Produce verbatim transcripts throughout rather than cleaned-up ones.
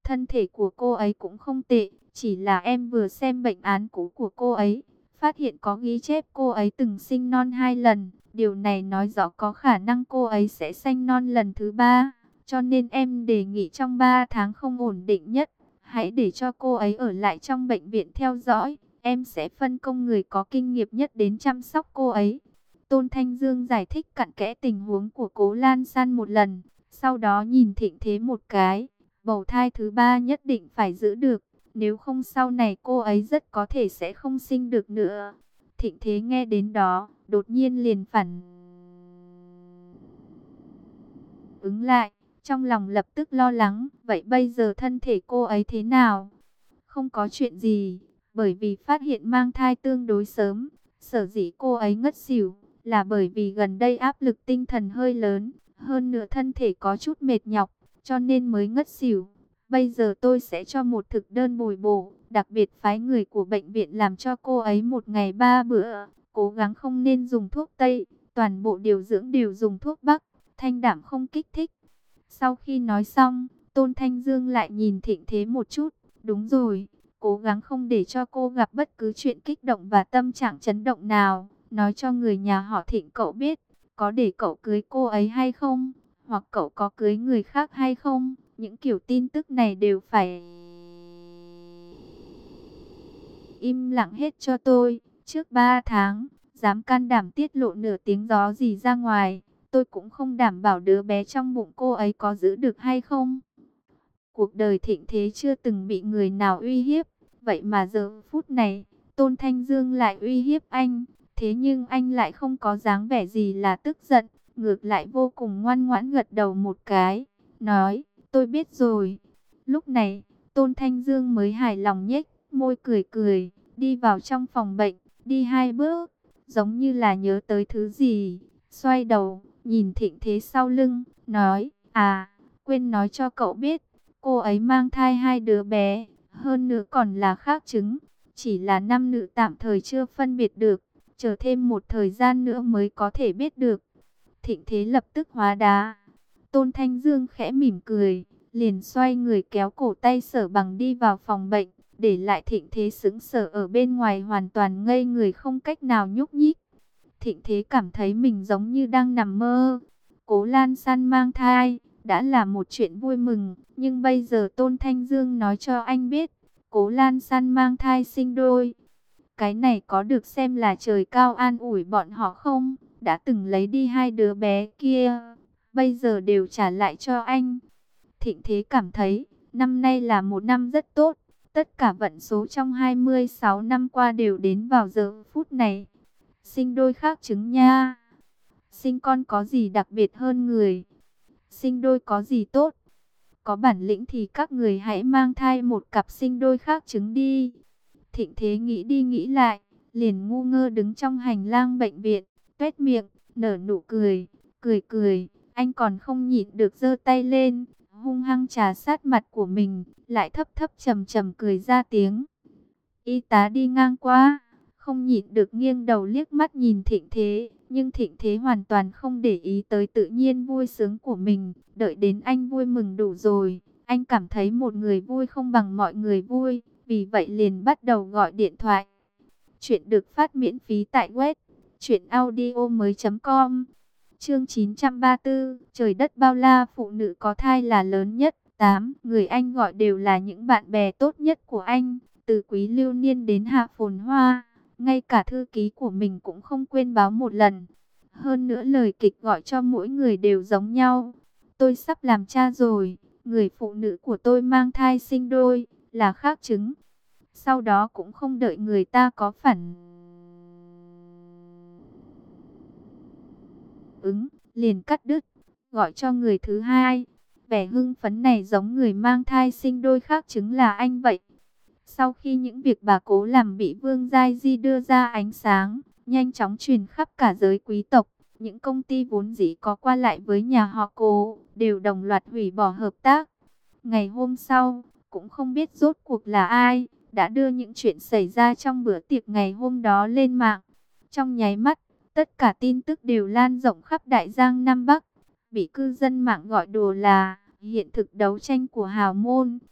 Thân thể của cô ấy cũng không tệ, chỉ là em vừa xem bệnh án cũ của cô ấy, phát hiện có ghi chép cô ấy từng sinh non hai lần. Điều này nói rõ có khả năng cô ấy sẽ sinh non lần thứ ba. Cho nên em đề nghị trong ba tháng không ổn định nhất, hãy để cho cô ấy ở lại trong bệnh viện theo dõi. Em sẽ phân công người có kinh nghiệm nhất đến chăm sóc cô ấy. Tôn Thanh Dương giải thích cặn kẽ tình huống của Cố Lan San một lần. Sau đó nhìn Thịnh Thế một cái. Bầu thai thứ ba nhất định phải giữ được. Nếu không sau này cô ấy rất có thể sẽ không sinh được nữa. Thịnh Thế nghe đến đó, đột nhiên liền phản ứng lại. Trong lòng lập tức lo lắng. Vậy bây giờ thân thể cô ấy thế nào? Không có chuyện gì. Bởi vì phát hiện mang thai tương đối sớm. Sở dĩ cô ấy ngất xỉu là bởi vì gần đây áp lực tinh thần hơi lớn. Hơn nữa thân thể có chút mệt nhọc, cho nên mới ngất xỉu. Bây giờ tôi sẽ cho một thực đơn bồi bổ, đặc biệt phái người của bệnh viện làm cho cô ấy một ngày ba bữa. Cố gắng không nên dùng thuốc Tây, toàn bộ điều dưỡng đều dùng thuốc Bắc, thanh đảm không kích thích. Sau khi nói xong, Tôn Thanh Dương lại nhìn Thịnh Thế một chút. Đúng rồi, cố gắng không để cho cô gặp bất cứ chuyện kích động và tâm trạng chấn động nào. Nói cho người nhà họ Thịnh cậu biết, có để cậu cưới cô ấy hay không? Hoặc cậu có cưới người khác hay không? Những kiểu tin tức này đều phải im lặng hết cho tôi. Trước ba tháng, dám can đảm tiết lộ nửa tiếng gió gì ra ngoài, tôi cũng không đảm bảo đứa bé trong bụng cô ấy có giữ được hay không. Cuộc đời Thịnh Thế chưa từng bị người nào uy hiếp. Vậy mà giờ phút này, Tôn Thanh Dương lại uy hiếp anh. Thế nhưng anh lại không có dáng vẻ gì là tức giận. Ngược lại vô cùng ngoan ngoãn gật đầu một cái. Nói, tôi biết rồi. Lúc này, Tôn Thanh Dương mới hài lòng nhếch môi cười cười. Đi vào trong phòng bệnh, đi hai bước. Giống như là nhớ tới thứ gì. Xoay đầu, nhìn Thịnh Thế sau lưng. Nói, à, quên nói cho cậu biết. Cô ấy mang thai hai đứa bé, hơn nữa còn là khác trứng. Chỉ là nam nữ tạm thời chưa phân biệt được, chờ thêm một thời gian nữa mới có thể biết được. Thịnh Thế lập tức hóa đá. Tôn Thanh Dương khẽ mỉm cười, liền xoay người kéo cổ tay Sở Bằng đi vào phòng bệnh, để lại Thịnh Thế sững sờ ở bên ngoài hoàn toàn ngây người không cách nào nhúc nhích. Thịnh Thế cảm thấy mình giống như đang nằm mơ. Cố Lan San mang thai đã là một chuyện vui mừng, nhưng bây giờ Tôn Thanh Dương nói cho anh biết, Cố Lan San mang thai sinh đôi. Cái này có được xem là trời cao an ủi bọn họ không? Đã từng lấy đi hai đứa bé kia, bây giờ đều trả lại cho anh. Thịnh Thế cảm thấy, năm nay là một năm rất tốt. Tất cả vận số trong hai mươi sáu năm qua đều đến vào giờ phút này. Sinh đôi khác trứng nha. Sinh con có gì đặc biệt hơn người? Sinh đôi có gì tốt? Có bản lĩnh thì các người hãy mang thai một cặp sinh đôi khác trứng đi. Thịnh Thế nghĩ đi nghĩ lại, liền ngu ngơ đứng trong hành lang bệnh viện, tuét miệng, nở nụ cười, cười cười. Anh còn không nhịn được giơ tay lên, hung hăng trà sát mặt của mình, lại thấp thấp trầm trầm cười ra tiếng. Y tá đi ngang qua, không nhịn được nghiêng đầu liếc mắt nhìn Thịnh Thế. Nhưng Thịnh Thế hoàn toàn không để ý tới tự nhiên vui sướng của mình. Đợi đến anh vui mừng đủ rồi, anh cảm thấy một người vui không bằng mọi người vui. Vì vậy liền bắt đầu gọi điện thoại. Chuyện được phát miễn phí tại web truyện audio mới chấm com. Chương chín trăm ba mươi tư, trời đất bao la, phụ nữ có thai là lớn nhất. Tám người anh gọi đều là những bạn bè tốt nhất của anh, từ Quý Lưu Niên đến Hạ Phồn Hoa. Ngay cả thư ký của mình cũng không quên báo một lần. Hơn nữa lời kịch gọi cho mỗi người đều giống nhau. Tôi sắp làm cha rồi, người phụ nữ của tôi mang thai sinh đôi, là khác trứng. Sau đó cũng không đợi người ta có phản ứng, liền cắt đứt, gọi cho người thứ hai. Vẻ hưng phấn này giống người mang thai sinh đôi khác trứng là anh vậy. Sau khi những việc bà Cố làm bị Vương Giai Di đưa ra ánh sáng, nhanh chóng truyền khắp cả giới quý tộc, những công ty vốn dĩ có qua lại với nhà họ Cố đều đồng loạt hủy bỏ hợp tác. Ngày hôm sau, cũng không biết rốt cuộc là ai đã đưa những chuyện xảy ra trong bữa tiệc ngày hôm đó lên mạng. Trong nháy mắt, tất cả tin tức đều lan rộng khắp Đại Giang Nam Bắc, bị cư dân mạng gọi đùa là hiện thực đấu tranh của hào môn.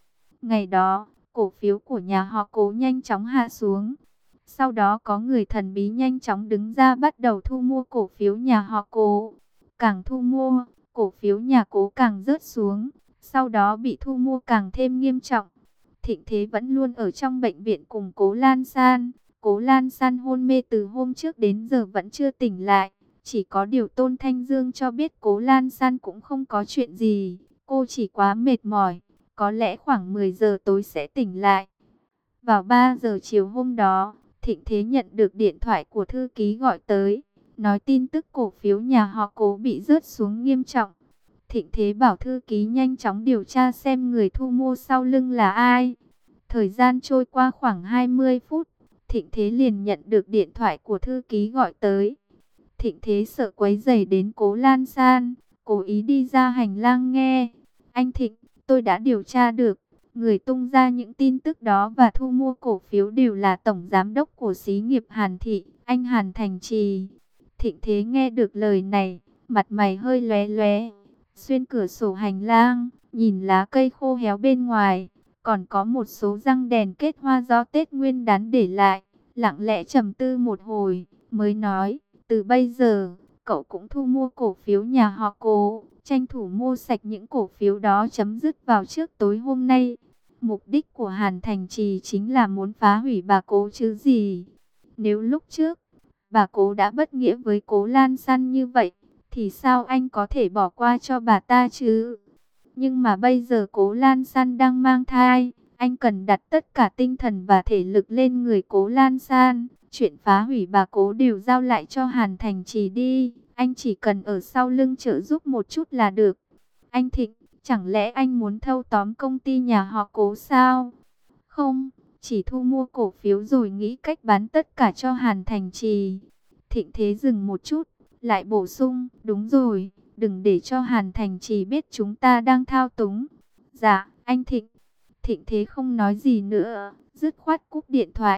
Ngày đó, cổ phiếu của nhà họ Cố nhanh chóng hạ xuống. Sau đó có người thần bí nhanh chóng đứng ra bắt đầu thu mua cổ phiếu nhà họ Cố. Càng thu mua, cổ phiếu nhà Cố càng rớt xuống. Sau đó bị thu mua càng thêm nghiêm trọng. Thịnh Thế vẫn luôn ở trong bệnh viện cùng Cố Lan San. Cố Lan San hôn mê từ hôm trước đến giờ vẫn chưa tỉnh lại. Chỉ có điều Tôn Thanh Dương cho biết Cố Lan San cũng không có chuyện gì. Cô chỉ quá mệt mỏi. Có lẽ khoảng mười giờ tối sẽ tỉnh lại. Vào ba giờ chiều hôm đó, Thịnh Thế nhận được điện thoại của thư ký gọi tới. Nói tin tức cổ phiếu nhà họ Cố bị rớt xuống nghiêm trọng. Thịnh Thế bảo thư ký nhanh chóng điều tra xem người thu mua sau lưng là ai. Thời gian trôi qua khoảng hai mươi phút. Thịnh Thế liền nhận được điện thoại của thư ký gọi tới. Thịnh Thế sợ quấy rầy đến Cố Lan San, cố ý đi ra hành lang nghe. Anh Thịnh, tôi đã điều tra được. Người tung ra những tin tức đó và thu mua cổ phiếu đều là tổng giám đốc của xí nghiệp Hàn Thị, anh Hàn Thành Trì. Thịnh Thế nghe được lời này, mặt mày hơi lóe lóe. Xuyên cửa sổ hành lang, nhìn lá cây khô héo bên ngoài, còn có một số răng đèn kết hoa do Tết Nguyên đán để lại. Lặng lẽ trầm tư một hồi, mới nói, từ bây giờ, cậu cũng thu mua cổ phiếu nhà họ Cố, tranh thủ mua sạch những cổ phiếu đó chấm dứt vào trước tối hôm nay. Mục đích của Hàn Thành Trì chính là muốn phá hủy bà Cố chứ gì. Nếu lúc trước, bà Cố đã bất nghĩa với Cố Lan San như vậy, thì sao anh có thể bỏ qua cho bà ta chứ? Nhưng mà bây giờ Cố Lan San đang mang thai, anh cần đặt tất cả tinh thần và thể lực lên người Cố Lan San. Chuyện phá hủy bà Cố đều giao lại cho Hàn Thành Trì đi. Anh chỉ cần ở sau lưng trợ giúp một chút là được. Anh Thịnh, chẳng lẽ anh muốn thâu tóm công ty nhà họ Cố sao? Không, chỉ thu mua cổ phiếu rồi nghĩ cách bán tất cả cho Hàn Thành Trì. Thịnh Thế dừng một chút, lại bổ sung, đúng rồi, đừng để cho Hàn Thành Trì biết chúng ta đang thao túng. Dạ, anh Thịnh. Thịnh Thế không nói gì nữa, dứt khoát cúp điện thoại.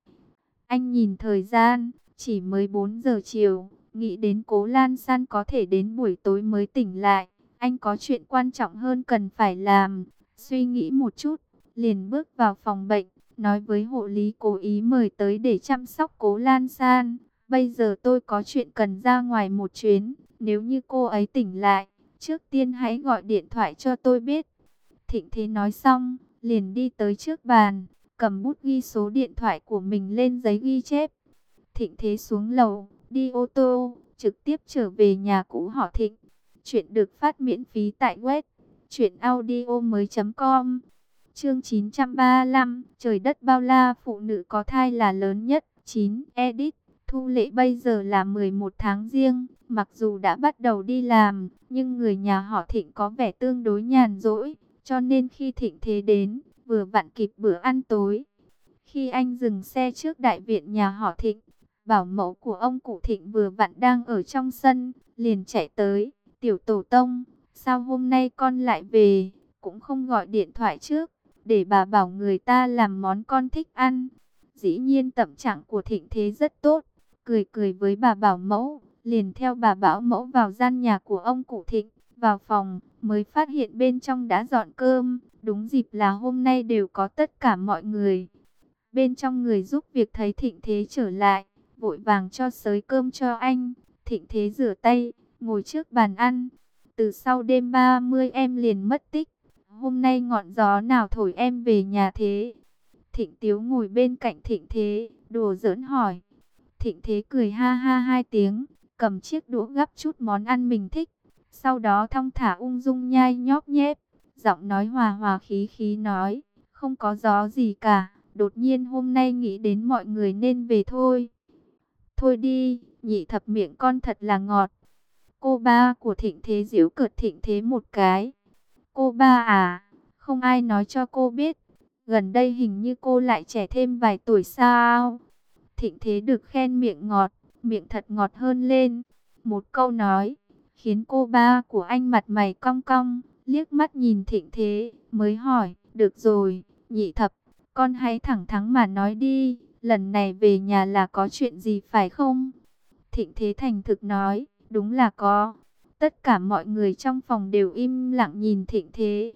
Anh nhìn thời gian, chỉ mới bốn giờ chiều, nghĩ đến Cố Lan San có thể đến buổi tối mới tỉnh lại. Anh có chuyện quan trọng hơn cần phải làm. Suy nghĩ một chút, liền bước vào phòng bệnh, nói với hộ lý cố ý mời tới để chăm sóc Cố Lan San. Bây giờ tôi có chuyện cần ra ngoài một chuyến, nếu như cô ấy tỉnh lại, trước tiên hãy gọi điện thoại cho tôi biết. Thịnh Thế nói xong, liền đi tới trước bàn, cầm bút ghi số điện thoại của mình lên giấy ghi chép. Thịnh Thế xuống lầu, đi ô tô, trực tiếp trở về nhà cũ họ Thịnh. Chuyện được phát miễn phí tại web truyện audio mới chấm com. Chương chín trăm ba mươi lăm, trời đất bao la, phụ nữ có thai là lớn nhất. chín. Edit. Thu Lệ bây giờ là mười một tháng giêng, mặc dù đã bắt đầu đi làm, nhưng người nhà họ Thịnh có vẻ tương đối nhàn rỗi, cho nên khi Thịnh Thế đến, vừa vặn kịp bữa ăn tối. Khi anh dừng xe trước đại viện nhà họ Thịnh, bảo mẫu của ông cụ Thịnh vừa vặn đang ở trong sân, liền chạy tới, tiểu tổ tông, sao hôm nay con lại về, cũng không gọi điện thoại trước, để bà bảo người ta làm món con thích ăn. Dĩ nhiên tâm trạng của Thịnh Thế rất tốt, cười cười với bà bảo mẫu, liền theo bà bảo mẫu vào gian nhà của ông cụ Thịnh, vào phòng, mới phát hiện bên trong đã dọn cơm, đúng dịp là hôm nay đều có tất cả mọi người. Bên trong người giúp việc thấy Thịnh Thế trở lại, vội vàng cho xới cơm cho anh. Thịnh Thế rửa tay, ngồi trước bàn ăn. Từ sau đêm ba mươi em liền mất tích. Hôm nay ngọn gió nào thổi em về nhà thế? Thịnh Tiếu ngồi bên cạnh Thịnh Thế, đùa giỡn hỏi. Thịnh Thế cười ha ha hai tiếng, cầm chiếc đũa gắp chút món ăn mình thích. Sau đó thong thả ung dung nhai nhóp nhép. Giọng nói hòa hòa khí khí nói, không có gió gì cả. Đột nhiên hôm nay nghĩ đến mọi người nên về thôi. Thôi đi, Nhị Thập miệng con thật là ngọt. Cô ba của Thịnh Thế giễu cợt Thịnh Thế một cái. Cô ba à, không ai nói cho cô biết. Gần đây hình như cô lại trẻ thêm vài tuổi sao? Thịnh Thế được khen miệng ngọt, miệng thật ngọt hơn lên. Một câu nói, khiến cô ba của anh mặt mày cong cong, liếc mắt nhìn Thịnh Thế, mới hỏi, được rồi, Nhị Thập, con hãy thẳng thắn mà nói đi, lần này về nhà là có chuyện gì phải không? Thịnh Thế thành thực nói, đúng là có. Tất cả mọi người trong phòng đều im lặng nhìn Thịnh Thế.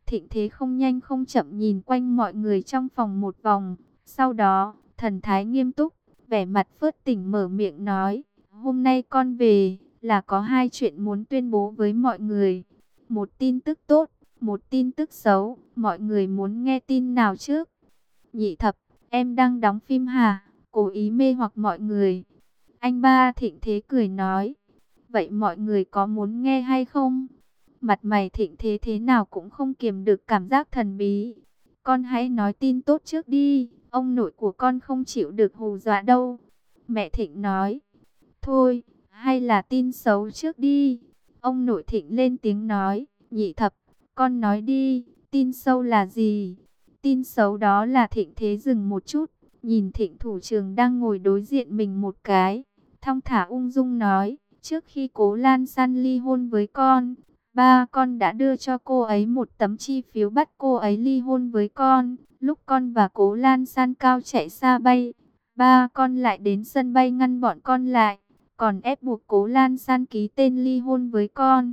Thịnh Thế không nhanh không chậm nhìn quanh mọi người trong phòng một vòng. Sau đó, thần thái nghiêm túc, vẻ mặt phớt tỉnh mở miệng nói. Hôm nay con về, là có hai chuyện muốn tuyên bố với mọi người. Một tin tức tốt, một tin tức xấu. Mọi người muốn nghe tin nào trước? Nhị Thập, em đang đóng phim hả? Cố ý mê hoặc mọi người. Anh ba Thịnh Thế cười nói. Vậy mọi người có muốn nghe hay không? Mặt mày Thịnh Thế thế nào cũng không kiềm được cảm giác thần bí. Con hãy nói tin tốt trước đi. Ông nội của con không chịu được hù dọa đâu. Mẹ Thịnh nói. Thôi, hay là tin xấu trước đi. Ông nội Thịnh lên tiếng nói. Nhị Thập, con nói đi. Tin xấu là gì? Tin xấu đó là Thịnh Thế dừng một chút. Nhìn Thịnh Thủ Trường đang ngồi đối diện mình một cái. Thong thả ung dung nói. Trước khi Cố Lan San ly hôn với con, ba con đã đưa cho cô ấy một tấm chi phiếu bắt cô ấy ly hôn với con. Lúc con và Cố Lan San cao chạy xa bay, ba con lại đến sân bay ngăn bọn con lại, còn ép buộc Cố Lan San ký tên ly hôn với con.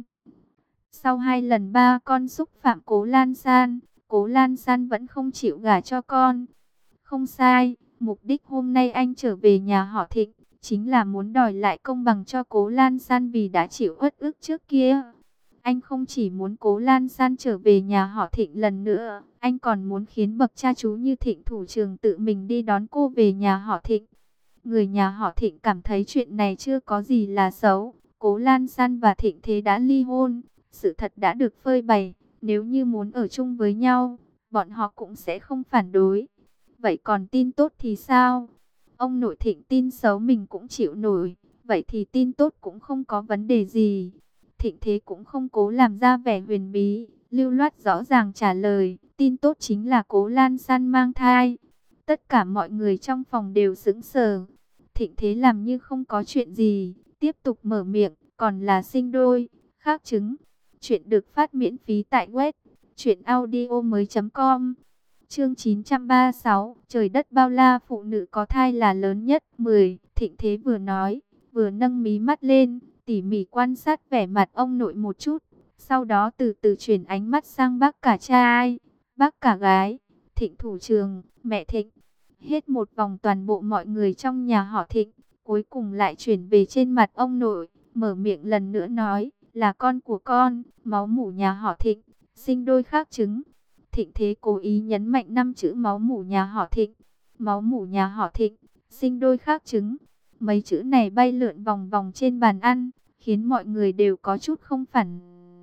Sau hai lần ba con xúc phạm Cố Lan San, Cố Lan San vẫn không chịu gả cho con. Không sai, mục đích hôm nay anh trở về nhà họ Thịnh chính là muốn đòi lại công bằng cho Cố Lan San vì đã chịu uất ức trước kia. Anh không chỉ muốn Cố Lan San trở về nhà họ Thịnh lần nữa, anh còn muốn khiến bậc cha chú như Thịnh Thủ Trường tự mình đi đón cô về nhà họ Thịnh. Người nhà họ Thịnh cảm thấy chuyện này chưa có gì là xấu. Cố Lan San và Thịnh Thế đã ly hôn, sự thật đã được phơi bày. Nếu như muốn ở chung với nhau, bọn họ cũng sẽ không phản đối. Vậy còn tin tốt thì sao? Ông nội Thịnh tin xấu mình cũng chịu nổi, vậy thì tin tốt cũng không có vấn đề gì. Thịnh Thế cũng không cố làm ra vẻ huyền bí, lưu loát rõ ràng trả lời, tin tốt chính là Cố Lan San mang thai. Tất cả mọi người trong phòng đều sững sờ. Thịnh Thế làm như không có chuyện gì, tiếp tục mở miệng, còn là sinh đôi, khác chứng. Chuyện được phát miễn phí tại web truyện audio mới chấm com. Chương chín trăm ba mươi sáu, trời đất bao la phụ nữ có thai là lớn nhất. mười. Thịnh Thế vừa nói, vừa nâng mí mắt lên, tỉ mỉ quan sát vẻ mặt ông nội một chút. Sau đó từ từ chuyển ánh mắt sang bác cả trai, bác cả gái, Thịnh Thủ Trường, mẹ Thịnh. Hết một vòng toàn bộ mọi người trong nhà họ Thịnh, cuối cùng lại chuyển về trên mặt ông nội, mở miệng lần nữa nói, là con của con, máu mủ nhà họ Thịnh, sinh đôi khác chứng. Thịnh Thế cố ý nhấn mạnh năm chữ máu mủ nhà họ Thịnh. Máu mủ nhà họ Thịnh, sinh đôi khác chứng. Mấy chữ này bay lượn vòng vòng trên bàn ăn, khiến mọi người đều có chút không phản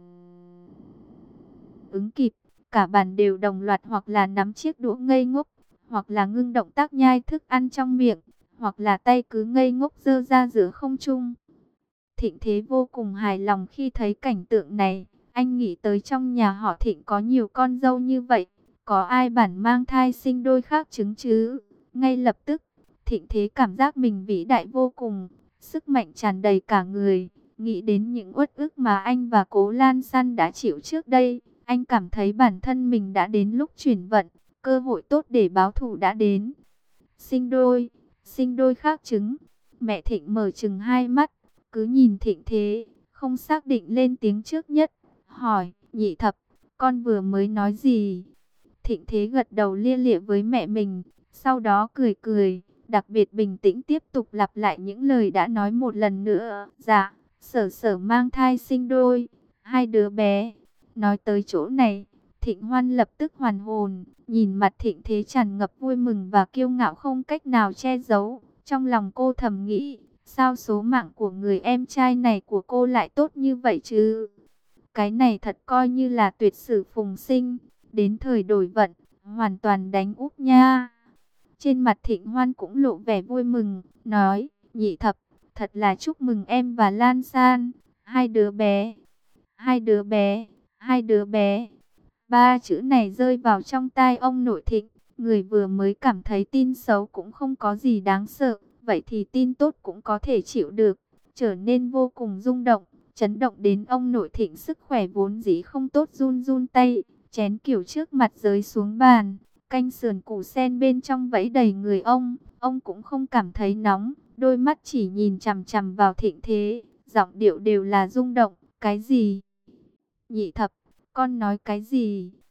ứng kịp. Cả bàn đều đồng loạt hoặc là nắm chiếc đũa ngây ngốc, hoặc là ngưng động tác nhai thức ăn trong miệng, hoặc là tay cứ ngây ngốc giơ ra giữa không trung. Thịnh Thế vô cùng hài lòng khi thấy cảnh tượng này. Anh nghĩ tới trong nhà họ Thịnh có nhiều con dâu như vậy, có ai bản mang thai sinh đôi khác chứng chứ? Ngay lập tức, Thịnh Thế cảm giác mình vĩ đại vô cùng, sức mạnh tràn đầy cả người. Nghĩ đến những uất ức mà anh và Cố Lan San đã chịu trước đây, anh cảm thấy bản thân mình đã đến lúc chuyển vận, cơ hội tốt để báo thù đã đến. Sinh đôi, sinh đôi khác chứng. Mẹ Thịnh mở trừng hai mắt, cứ nhìn Thịnh Thế, không xác định lên tiếng trước nhất. Hỏi, Nhị Thập, con vừa mới nói gì? Thịnh Thế gật đầu lia lịa với mẹ mình, sau đó cười cười, đặc biệt bình tĩnh tiếp tục lặp lại những lời đã nói một lần nữa. Dạ, Sở Sở mang thai sinh đôi, hai đứa bé. Nói tới chỗ này, Thịnh Hoan lập tức hoàn hồn, nhìn mặt Thịnh Thế tràn ngập vui mừng và kiêu ngạo không cách nào che giấu. Trong lòng cô thầm nghĩ, sao số mạng của người em trai này của cô lại tốt như vậy chứ? Cái này thật coi như là tuyệt sử phùng sinh, đến thời đổi vận, hoàn toàn đánh úp nha. Trên mặt Thịnh Hoan cũng lộ vẻ vui mừng, nói, Nhị Thập, thật là chúc mừng em và Lan San, hai đứa bé, hai đứa bé, hai đứa bé. Ba chữ này rơi vào trong tai ông nội Thịnh, người vừa mới cảm thấy tin xấu cũng không có gì đáng sợ, vậy thì tin tốt cũng có thể chịu được, trở nên vô cùng rung động. Chấn động đến ông nội Thịnh sức khỏe vốn dĩ không tốt run run tay, chén kiểu trước mặt rơi xuống bàn, canh sườn củ sen bên trong vẫy đầy người ông, ông cũng không cảm thấy nóng, đôi mắt chỉ nhìn chằm chằm vào Thịnh Thế, giọng điệu đều là rung động, cái gì? Nhị Thập, con nói cái gì?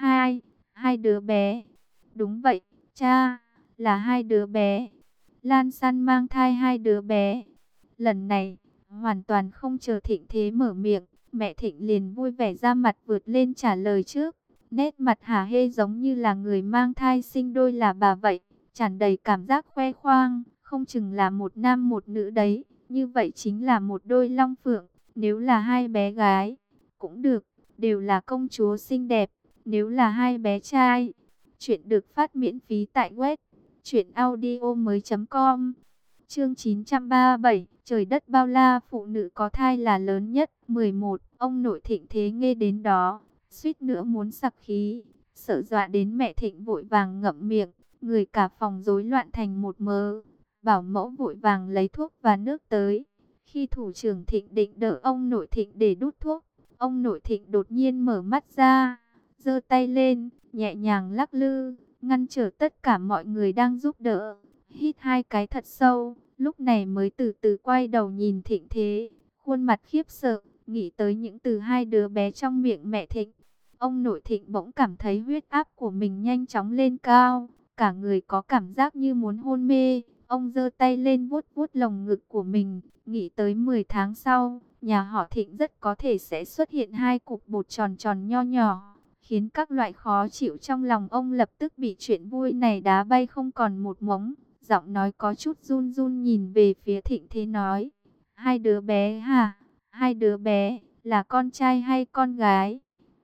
Hai, hai đứa bé. Đúng vậy, cha, là hai đứa bé. Lan San mang thai hai đứa bé. Lần này, hoàn toàn không chờ Thịnh Thế mở miệng, mẹ Thịnh liền vui vẻ ra mặt vượt lên trả lời trước. Nét mặt hả hê giống như là người mang thai sinh đôi là bà vậy, tràn đầy cảm giác khoe khoang, không chừng là một nam một nữ đấy, như vậy chính là một đôi long phượng. Nếu là hai bé gái, cũng được, đều là công chúa xinh đẹp. Nếu là hai bé trai, chuyện được phát miễn phí tại web truyện audio mới.com. Chương chín trăm ba mươi bảy, trời đất bao la, phụ nữ có thai là lớn nhất. mười một, ông nội Thịnh Thế nghe đến đó, suýt nữa muốn sặc khí, sợ dọa đến mẹ Thịnh vội vàng ngậm miệng, người cả phòng rối loạn thành một mớ. Bảo mẫu vội vàng lấy thuốc và nước tới. Khi thủ trưởng Thịnh định đỡ ông nội Thịnh để đút thuốc, ông nội Thịnh đột nhiên mở mắt ra, giơ tay lên, nhẹ nhàng lắc lư, ngăn trở tất cả mọi người đang giúp đỡ. Hít hai cái thật sâu, lúc này mới từ từ quay đầu nhìn Thịnh Thế, khuôn mặt khiếp sợ, nghĩ tới những từ hai đứa bé trong miệng mẹ Thịnh. Ông nội Thịnh bỗng cảm thấy huyết áp của mình nhanh chóng lên cao, cả người có cảm giác như muốn hôn mê. Ông giơ tay lên vuốt vuốt lồng ngực của mình, nghĩ tới mười tháng sau, nhà họ Thịnh rất có thể sẽ xuất hiện hai cục bột tròn tròn nho nhỏ, khiến các loại khó chịu trong lòng ông lập tức bị chuyện vui này đá bay không còn một mống. Giọng nói có chút run run nhìn về phía Thịnh Thế nói, hai đứa bé hả? Hai đứa bé, là con trai hay con gái?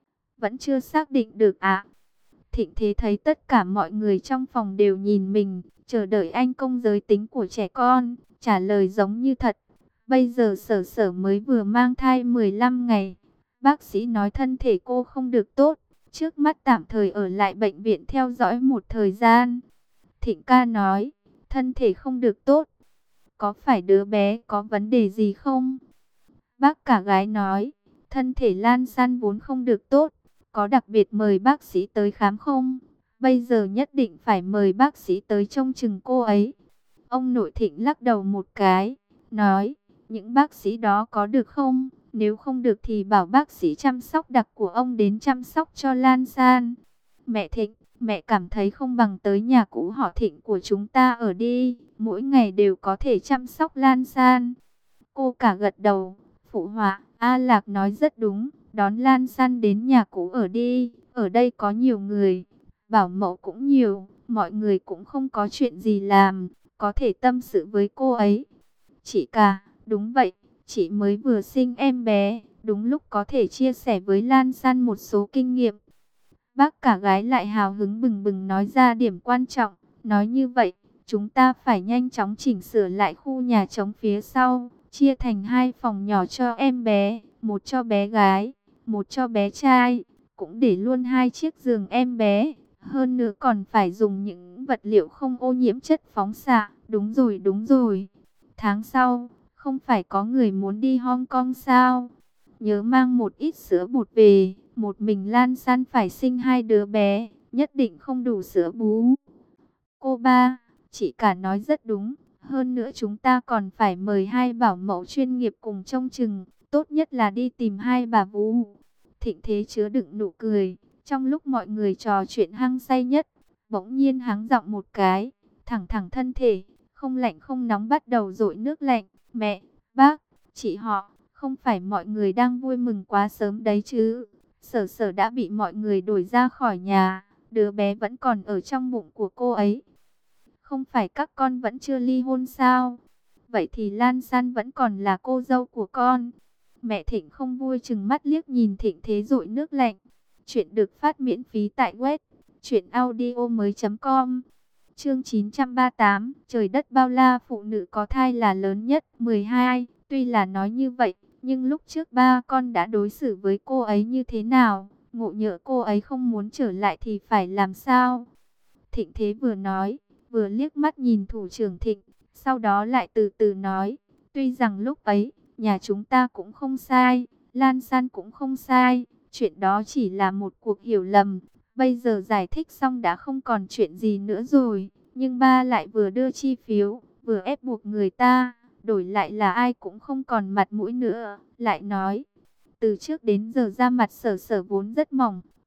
Vẫn chưa xác định được ạ. Thịnh Thế thấy tất cả mọi người trong phòng đều nhìn mình, chờ đợi anh công giới tính của trẻ con, trả lời giống như thật. Bây giờ Sở Sở mới vừa mang thai mười lăm ngày. Bác sĩ nói thân thể cô không được tốt, trước mắt tạm thời ở lại bệnh viện theo dõi một thời gian. Thịnh ca nói, thân thể không được tốt. Có phải đứa bé có vấn đề gì không? Bác cả gái nói, thân thể Lan San vốn không được tốt. Có đặc biệt mời bác sĩ tới khám không? Bây giờ nhất định phải mời bác sĩ tới trông chừng cô ấy. Ông nội Thịnh lắc đầu một cái, nói, những bác sĩ đó có được không? Nếu không được thì bảo bác sĩ chăm sóc đặc của ông đến chăm sóc cho Lan San. Mẹ Thịnh, mẹ cảm thấy không bằng tới nhà cũ họ Thịnh của chúng ta ở đi, mỗi ngày đều có thể chăm sóc Lan San. Cô cả gật đầu, phụ họa, A Lạc nói rất đúng, đón Lan San đến nhà cũ ở đi, ở đây có nhiều người, bảo mẫu cũng nhiều, mọi người cũng không có chuyện gì làm, có thể tâm sự với cô ấy. Chị cả, đúng vậy, chị mới vừa sinh em bé, đúng lúc có thể chia sẻ với Lan San một số kinh nghiệm. Bác cả gái lại hào hứng bừng bừng nói ra điểm quan trọng, nói như vậy, chúng ta phải nhanh chóng chỉnh sửa lại khu nhà trống phía sau, chia thành hai phòng nhỏ cho em bé, một cho bé gái, một cho bé trai, cũng để luôn hai chiếc giường em bé. Hơn nữa còn phải dùng những vật liệu không ô nhiễm chất phóng xạ. Đúng rồi, đúng rồi. Tháng sau, không phải có người muốn đi Hong Kong sao? Nhớ mang một ít sữa bột về. Một mình Lan San phải sinh hai đứa bé, nhất định không đủ sữa bú. Cô ba, chị cả nói rất đúng. Hơn nữa chúng ta còn phải mời hai bảo mẫu chuyên nghiệp cùng trông chừng. Tốt nhất là đi tìm hai bà vú. Thịnh Thế chứa đựng nụ cười. Trong lúc mọi người trò chuyện hăng say nhất, bỗng nhiên hắng giọng một cái, thẳng thẳng thân thể, không lạnh không nóng bắt đầu dội nước lạnh. Mẹ, bác, chị họ, không phải mọi người đang vui mừng quá sớm đấy chứ? Sở Sở đã bị mọi người đuổi ra khỏi nhà, đứa bé vẫn còn ở trong bụng của cô ấy. Không phải các con vẫn chưa ly hôn sao? Vậy thì Lan San vẫn còn là cô dâu của con. Mẹ Thịnh không vui chừng mắt liếc nhìn Thịnh Thế dội nước lạnh. Chuyện được phát miễn phí tại web truyện audio mới.com. Chương chín trăm ba mươi tám, trời đất bao la, phụ nữ có thai là lớn nhất. mười hai, tuy là nói như vậy, nhưng lúc trước ba con đã đối xử với cô ấy như thế nào? Ngộ nhỡ cô ấy không muốn trở lại thì phải làm sao? Thịnh Thế vừa nói, vừa liếc mắt nhìn thủ trưởng Thịnh, sau đó lại từ từ nói, tuy rằng lúc ấy, nhà chúng ta cũng không sai, Lan San cũng không sai, chuyện đó chỉ là một cuộc hiểu lầm. Bây giờ giải thích xong đã không còn chuyện gì nữa rồi, nhưng ba lại vừa đưa chi phiếu, vừa ép buộc người ta, đổi lại là ai cũng không còn mặt mũi nữa. Lại nói, từ trước đến giờ da mặt Sở Sở vốn rất mỏng,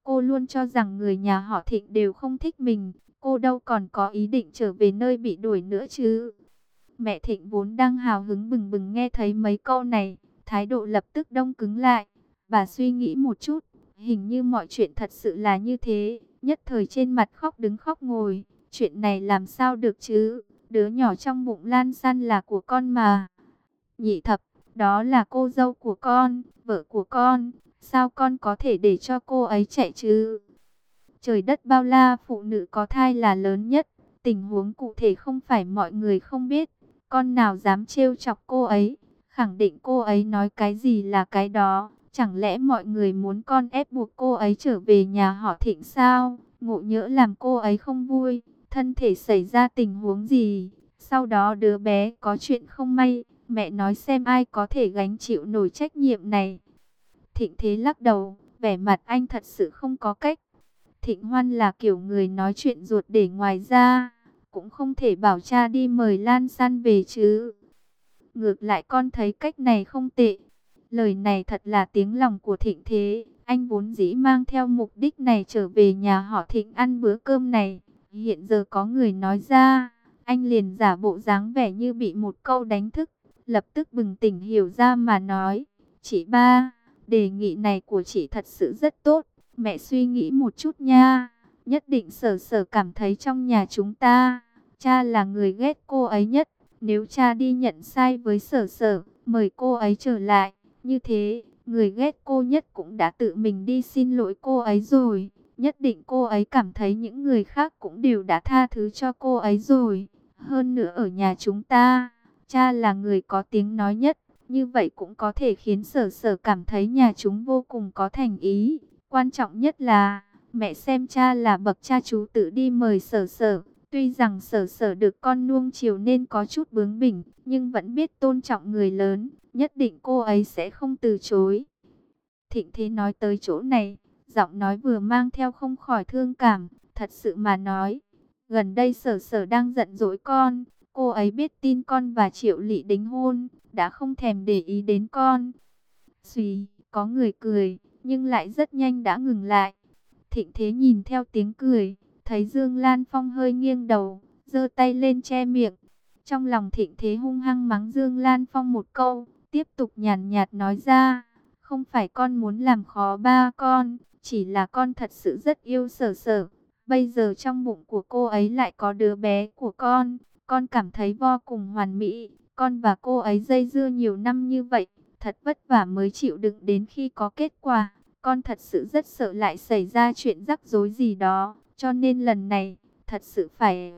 Cô luôn cho rằng người nhà họ Thịnh đều không thích mình. Cô đâu còn có ý định trở về nơi bị đuổi nữa chứ. Mẹ Thịnh vốn đang hào hứng bừng bừng nghe thấy mấy câu này, thái độ lập tức đông cứng lại. Bà suy nghĩ một chút, hình như mọi chuyện thật sự là như thế. Nhất thời trên mặt khóc đứng khóc ngồi. Chuyện này làm sao được chứ? Đứa nhỏ trong bụng Lan San là của con mà. Nhị thập, đó là cô dâu của con, vợ của con. Sao con có thể để cho cô ấy chạy chứ? Trời đất bao la, phụ nữ có thai là lớn nhất. Tình huống cụ thể không phải mọi người không biết. Con nào dám trêu chọc cô ấy, khẳng định cô ấy nói cái gì là cái đó. Chẳng lẽ mọi người muốn con ép buộc cô ấy trở về nhà họ Thịnh sao? Ngộ nhỡ làm cô ấy không vui, thân thể xảy ra tình huống gì, sau đó đứa bé có chuyện không may, mẹ nói xem ai có thể gánh chịu nổi trách nhiệm này. Thịnh Thế lắc đầu, vẻ mặt anh thật sự không có cách. Thịnh Hoan là kiểu người nói chuyện ruột để ngoài ra, cũng không thể bảo cha đi mời Lan San về chứ. Ngược lại con thấy cách này không tệ. Lời này thật là tiếng lòng của Thịnh Thế. Anh vốn dĩ mang theo mục đích này trở về nhà họ Thịnh ăn bữa cơm này. Hiện giờ có người nói ra, anh liền giả bộ dáng vẻ như bị một câu đánh thức. Lập tức bừng tỉnh hiểu ra mà nói, chị ba, đề nghị này của chị thật sự rất tốt. Mẹ suy nghĩ một chút nha. Nhất định Sở Sở cảm thấy trong nhà chúng ta, cha là người ghét cô ấy nhất. Nếu cha đi nhận sai với Sở Sở, mời cô ấy trở lại, như thế, người ghét cô nhất cũng đã tự mình đi xin lỗi cô ấy rồi. Nhất định cô ấy cảm thấy những người khác cũng đều đã tha thứ cho cô ấy rồi. Hơn nữa ở nhà chúng ta, cha là người có tiếng nói nhất. Như vậy cũng có thể khiến Sở Sở cảm thấy nhà chúng vô cùng có thành ý. Quan trọng nhất là, mẹ xem cha là bậc cha chú tự đi mời Sở Sở. Tuy rằng Sở Sở được con nuông chiều nên có chút bướng bỉnh, nhưng vẫn biết tôn trọng người lớn, nhất định cô ấy sẽ không từ chối. Thịnh Thế nói tới chỗ này, giọng nói vừa mang theo không khỏi thương cảm, thật sự mà nói. Gần đây Sở Sở đang giận dỗi con, cô ấy biết tin con và Triệu Lị đính hôn, đã không thèm để ý đến con. Xùy, có người cười, nhưng lại rất nhanh đã ngừng lại. Thịnh Thế nhìn theo tiếng cười, thấy Dương Lan Phong hơi nghiêng đầu, giơ tay lên che miệng. Trong lòng Thịnh Thế hung hăng mắng Dương Lan Phong một câu, tiếp tục nhàn nhạt nói ra, không phải con muốn làm khó ba con, chỉ là con thật sự rất yêu Sở Sở. Bây giờ trong bụng của cô ấy lại có đứa bé của con, con cảm thấy vô cùng hoàn mỹ. Con và cô ấy dây dưa nhiều năm như vậy, thật vất vả mới chịu đựng đến khi có kết quả. Con thật sự rất sợ lại xảy ra chuyện rắc rối gì đó, cho nên lần này, thật sự phải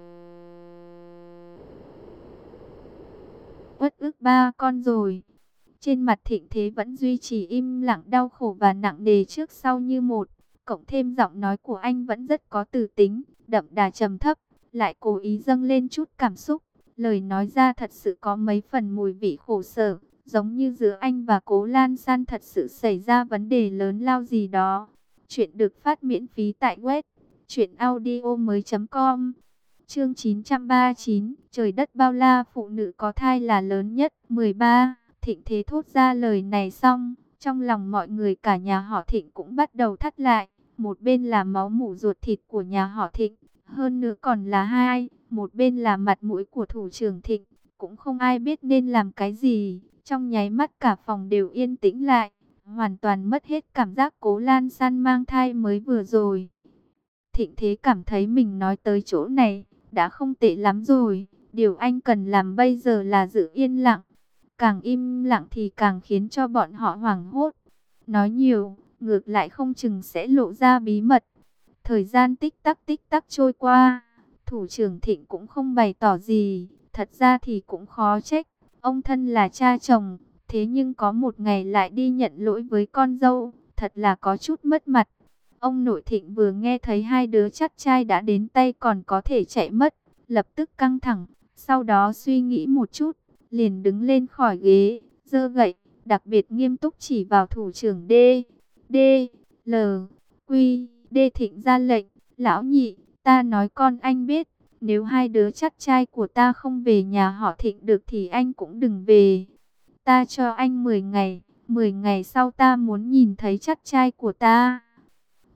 uất ức ba con rồi. Trên mặt Thịnh Thế vẫn duy trì im lặng đau khổ và nặng nề trước sau như một. Cộng thêm giọng nói của anh vẫn rất có từ tính, đậm đà trầm thấp, lại cố ý dâng lên chút cảm xúc. Lời nói ra thật sự có mấy phần mùi vị khổ sở, giống như giữa anh và Cố Lan San thật sự xảy ra vấn đề lớn lao gì đó. Chuyện được phát miễn phí tại web truyện audio mới chấm com. Chương chín trăm ba mươi chín, trời đất bao la, phụ nữ có thai là lớn nhất. mười ba, Thịnh Thế thốt ra lời này xong, trong lòng mọi người cả nhà họ Thịnh cũng bắt đầu thắt lại. Một bên là máu mủ ruột thịt của nhà họ Thịnh, hơn nữa còn là hai, một bên là mặt mũi của thủ trưởng Thịnh, cũng không ai biết nên làm cái gì. Trong nháy mắt cả phòng đều yên tĩnh lại, hoàn toàn mất hết cảm giác Cố Lan San mang thai mới vừa rồi. Thịnh Thế cảm thấy mình nói tới chỗ này, đã không tệ lắm rồi. Điều anh cần làm bây giờ là giữ yên lặng. Càng im lặng thì càng khiến cho bọn họ hoảng hốt. Nói nhiều, ngược lại không chừng sẽ lộ ra bí mật. Thời gian tích tắc tích tắc trôi qua, thủ trưởng Thịnh cũng không bày tỏ gì. Thật ra thì cũng khó trách, ông thân là cha chồng, thế nhưng có một ngày lại đi nhận lỗi với con dâu, thật là có chút mất mặt. Ông nội Thịnh vừa nghe thấy hai đứa chắt trai đã đến tay còn có thể chạy mất, lập tức căng thẳng, sau đó suy nghĩ một chút, liền đứng lên khỏi ghế, giơ gậy, đặc biệt nghiêm túc chỉ vào thủ trưởng D, D, L, Quy, D Thịnh ra lệnh, lão nhị, ta nói con anh biết, nếu hai đứa chắt trai của ta không về nhà họ Thịnh được thì anh cũng đừng về. Ta cho anh mười ngày, mười ngày sau ta muốn nhìn thấy chắt trai của ta.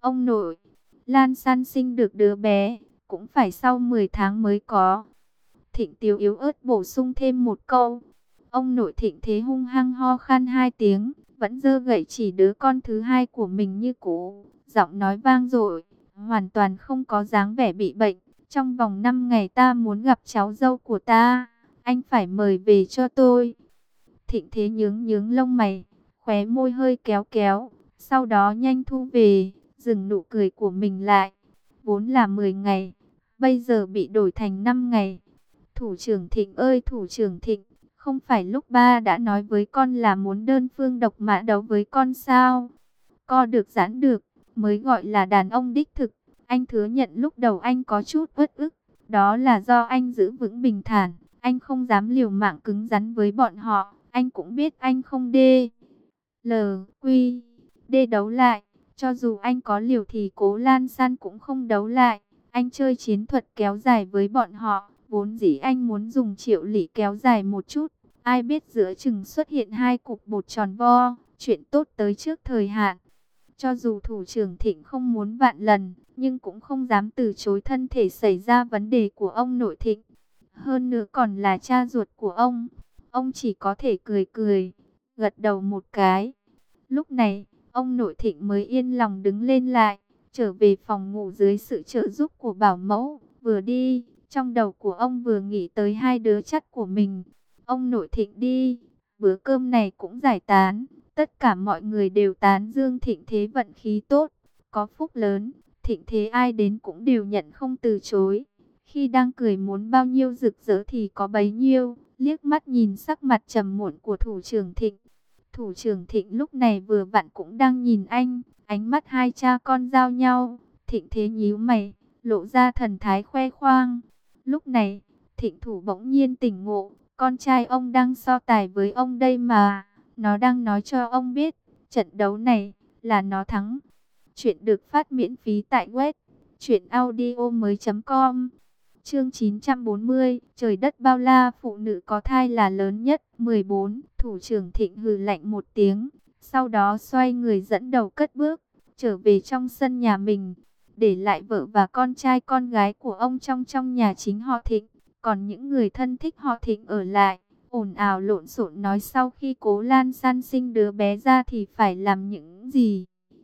Ông nội, Lan San sinh được đứa bé, cũng phải sau mười tháng mới có. Thịnh Tiếu yếu ớt bổ sung thêm một câu. Ông nội Thịnh Thế hung hăng ho khan hai tiếng, vẫn giơ gậy chỉ đứa con thứ hai của mình như cũ, giọng nói vang dội, hoàn toàn không có dáng vẻ bị bệnh. Trong vòng năm ngày ta muốn gặp cháu dâu của ta, anh phải mời về cho tôi. Thịnh Thế nhướng nhướng lông mày, khóe môi hơi kéo kéo, sau đó nhanh thu về, dừng nụ cười của mình lại. Vốn là mười ngày, bây giờ bị đổi thành năm ngày. Thủ trưởng Thịnh ơi thủ trưởng Thịnh, không phải lúc ba đã nói với con là muốn đơn phương độc mã đấu với con sao? Co được giãn được, mới gọi là đàn ông đích thực. Anh thừa nhận lúc đầu anh có chút uất ức, đó là do anh giữ vững bình thản. Anh không dám liều mạng cứng rắn với bọn họ, anh cũng biết anh không đê. L, Quy, đê đấu lại, cho dù anh có liều thì Cố Lan San cũng không đấu lại. Anh chơi chiến thuật kéo dài với bọn họ, vốn dĩ anh muốn dùng Triệu Lị kéo dài một chút. Ai biết giữa chừng xuất hiện hai cục bột tròn vo, chuyện tốt tới trước thời hạn. Cho dù thủ trưởng Thịnh không muốn vạn lần, nhưng cũng không dám từ chối thân thể xảy ra vấn đề của ông nội Thịnh. Hơn nữa còn là cha ruột của ông. Ông chỉ có thể cười cười, gật đầu một cái. Lúc này, ông nội Thịnh mới yên lòng đứng lên lại, trở về phòng ngủ dưới sự trợ giúp của bảo mẫu. Vừa đi, trong đầu của ông vừa nghĩ tới hai đứa chắt của mình. Ông nội Thịnh đi, bữa cơm này cũng giải tán. Tất cả mọi người đều tán dương Thịnh Thế vận khí tốt, có phúc lớn. Thịnh Thế ai đến cũng đều nhận không từ chối. Khi đang cười muốn bao nhiêu rực rỡ thì có bấy nhiêu. Liếc mắt nhìn sắc mặt trầm muộn của thủ trưởng Thịnh. Thủ trưởng Thịnh lúc này vừa vặn cũng đang nhìn anh. Ánh mắt hai cha con giao nhau. Thịnh Thế nhíu mày, lộ ra thần thái khoe khoang. Lúc này, Thịnh Thủ bỗng nhiên tỉnh ngộ. Con trai ông đang so tài với ông đây mà. Nó đang nói cho ông biết, trận đấu này là nó thắng. Chuyện được phát miễn phí tại web truyện audio mới chấm com. Chương chín trăm bốn mươi, trời đất bao la, phụ nữ có thai là lớn nhất. mười bốn, thủ trưởng Thịnh hừ lạnh một tiếng, sau đó xoay người dẫn đầu cất bước, trở về trong sân nhà mình, để lại vợ và con trai con gái của ông trong trong nhà chính họ Thịnh, còn những người thân thích họ Thịnh ở lại, ồn ào lộn xộn nói sau khi Cố Lan San sinh đứa bé ra thì phải làm những gì.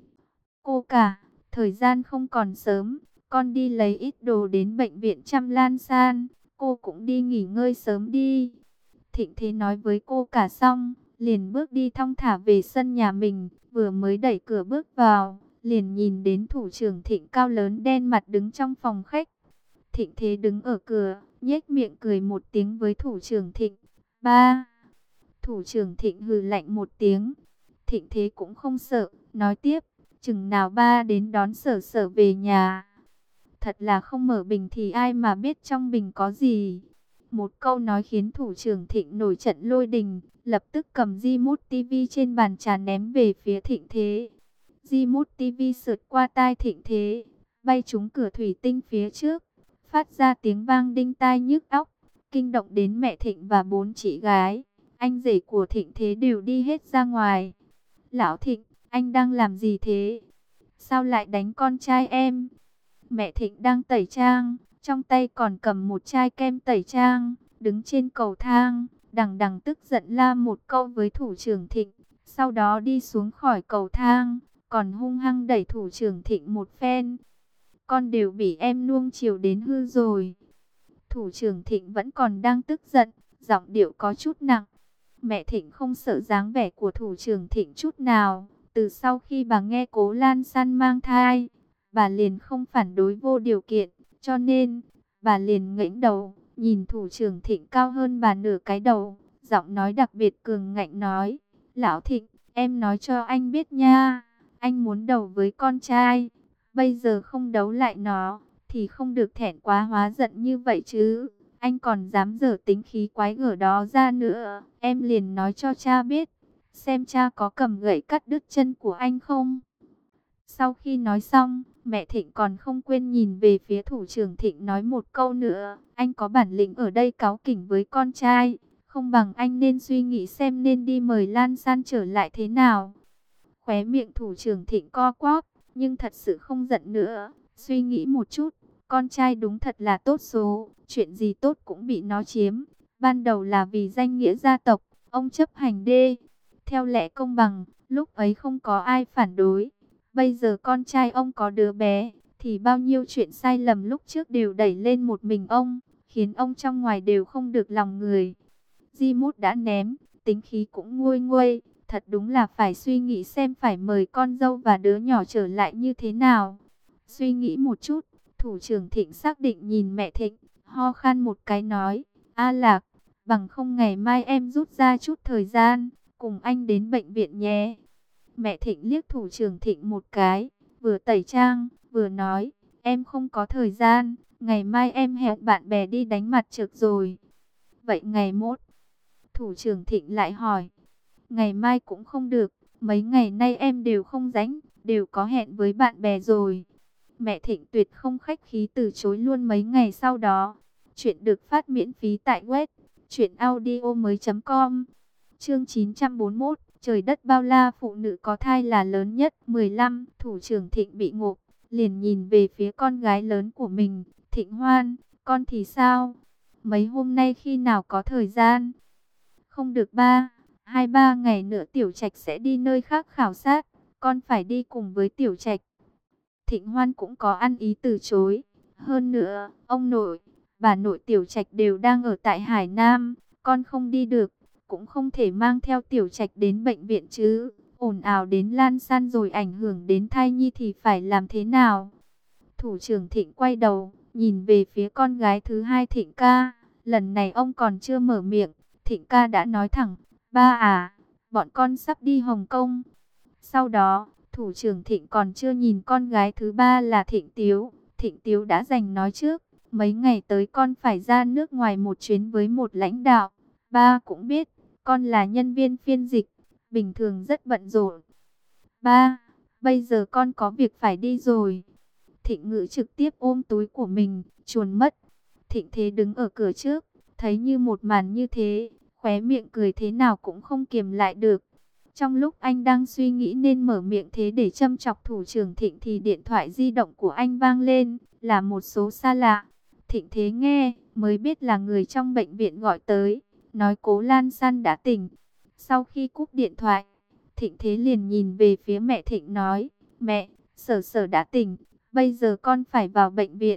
Cô cả, thời gian không còn sớm, con đi lấy ít đồ đến bệnh viện chăm Lan San, cô cũng đi nghỉ ngơi sớm đi. Thịnh Thế nói với cô cả xong, liền bước đi thong thả về sân nhà mình, vừa mới đẩy cửa bước vào, liền nhìn đến thủ trưởng Thịnh cao lớn đen mặt đứng trong phòng khách. Thịnh Thế đứng ở cửa, nhếch miệng cười một tiếng với thủ trưởng Thịnh. Ba. Thủ trưởng Thịnh hừ lạnh một tiếng. Thịnh Thế cũng không sợ, nói tiếp, chừng nào ba đến đón Sở Sở về nhà. Thật là không mở bình thì ai mà biết trong bình có gì. Một câu nói khiến thủ trưởng Thịnh nổi trận lôi đình, lập tức cầm remote ti vi trên bàn trà ném về phía Thịnh Thế. Remote ti vi sượt qua tai Thịnh Thế, bay trúng cửa thủy tinh phía trước, phát ra tiếng vang đinh tai nhức óc, kinh động đến mẹ Thịnh và bốn chị gái. Anh rể của Thịnh Thế đều đi hết ra ngoài. Lão Thịnh, anh đang làm gì thế? Sao lại đánh con trai em? Mẹ Thịnh đang tẩy trang, trong tay còn cầm một chai kem tẩy trang, đứng trên cầu thang, đằng đằng tức giận la một câu với thủ trưởng Thịnh, sau đó đi xuống khỏi cầu thang, còn hung hăng đẩy thủ trưởng Thịnh một phen. Con đều bị em nuông chiều đến hư rồi. Thủ trưởng Thịnh vẫn còn đang tức giận, giọng điệu có chút nặng. Mẹ Thịnh không sợ dáng vẻ của thủ trưởng Thịnh chút nào. Từ sau khi bà nghe Cố Lan San mang thai, bà liền không phản đối vô điều kiện, cho nên bà liền ngẩng đầu, nhìn thủ trưởng Thịnh cao hơn bà nửa cái đầu, giọng nói đặc biệt cường ngạnh nói: "Lão Thịnh, em nói cho anh biết nha, anh muốn đấu với con trai, bây giờ không đấu lại nó thì không được thẹn quá hóa giận như vậy chứ. Anh còn dám giở tính khí quái gở đó ra nữa, em liền nói cho cha biết, xem cha có cầm gậy cắt đứt chân của anh không." Sau khi nói xong, mẹ Thịnh còn không quên nhìn về phía thủ trưởng Thịnh nói một câu nữa: "Anh có bản lĩnh ở đây cáu kỉnh với con trai, không bằng anh nên suy nghĩ xem nên đi mời Lan San trở lại thế nào." Khóe miệng thủ trưởng Thịnh co quắp, nhưng thật sự không giận nữa. Suy nghĩ một chút, con trai đúng thật là tốt số, chuyện gì tốt cũng bị nó chiếm. Ban đầu là vì danh nghĩa gia tộc, ông chấp hành đê. Theo lẽ công bằng, lúc ấy không có ai phản đối. Bây giờ con trai ông có đứa bé, thì bao nhiêu chuyện sai lầm lúc trước đều đẩy lên một mình ông, khiến ông trong ngoài đều không được lòng người. Di Mút đã ném, tính khí cũng nguôi nguôi, thật đúng là phải suy nghĩ xem phải mời con dâu và đứa nhỏ trở lại như thế nào. Suy nghĩ một chút, thủ trưởng Thịnh xác định nhìn mẹ Thịnh, ho khan một cái nói, A Lạc, bằng không ngày mai em rút ra chút thời gian, cùng anh đến bệnh viện nhé. Mẹ Thịnh liếc thủ trưởng Thịnh một cái, vừa tẩy trang, vừa nói, em không có thời gian, ngày mai em hẹn bạn bè đi đánh mặt trược rồi. Vậy ngày mốt, thủ trưởng Thịnh lại hỏi, ngày mai cũng không được, mấy ngày nay em đều không rảnh, đều có hẹn với bạn bè rồi. Mẹ Thịnh tuyệt không khách khí từ chối luôn mấy ngày sau đó. Chuyện được phát miễn phí tại web truyện audio mới chấm com. Chương chín trăm bốn mươi mốt, trời đất bao la, phụ nữ có thai là lớn nhất. mười lăm, thủ trưởng Thịnh bị ngộp, liền nhìn về phía con gái lớn của mình, Thịnh Hoan, con thì sao? Mấy hôm nay khi nào có thời gian? Không được ba, hai ba ngày nữa Tiểu Trạch sẽ đi nơi khác khảo sát, con phải đi cùng với Tiểu Trạch. Thịnh Hoan cũng có ăn ý từ chối. Hơn nữa, ông nội, bà nội Tiểu Trạch đều đang ở tại Hải Nam, con không đi được, cũng không thể mang theo Tiểu Trạch đến bệnh viện chứ. Ồn ào đến lan san rồi ảnh hưởng đến thai nhi thì phải làm thế nào? Thủ trưởng Thịnh quay đầu, nhìn về phía con gái thứ hai Thịnh ca. Lần này ông còn chưa mở miệng, Thịnh ca đã nói thẳng, ba à, bọn con sắp đi Hồng Kông. Sau đó, thủ trưởng Thịnh còn chưa nhìn con gái thứ ba là Thịnh Tiếu. Thịnh Tiếu đã giành nói trước, mấy ngày tới con phải ra nước ngoài một chuyến với một lãnh đạo. Ba cũng biết, con là nhân viên phiên dịch, bình thường rất bận rộn. Ba, bây giờ con có việc phải đi rồi. Thịnh Ngữ trực tiếp ôm túi của mình, chuồn mất. Thịnh Thế đứng ở cửa trước, thấy như một màn như thế, khóe miệng cười thế nào cũng không kiềm lại được. Trong lúc anh đang suy nghĩ nên mở miệng thế để châm chọc thủ trưởng Thịnh thì điện thoại di động của anh vang lên, là một số xa lạ. Thịnh Thế nghe, mới biết là người trong bệnh viện gọi tới, nói Cố Lan San đã tỉnh. Sau khi cúp điện thoại, Thịnh Thế liền nhìn về phía mẹ Thịnh nói, mẹ, Sở Sở đã tỉnh, bây giờ con phải vào bệnh viện.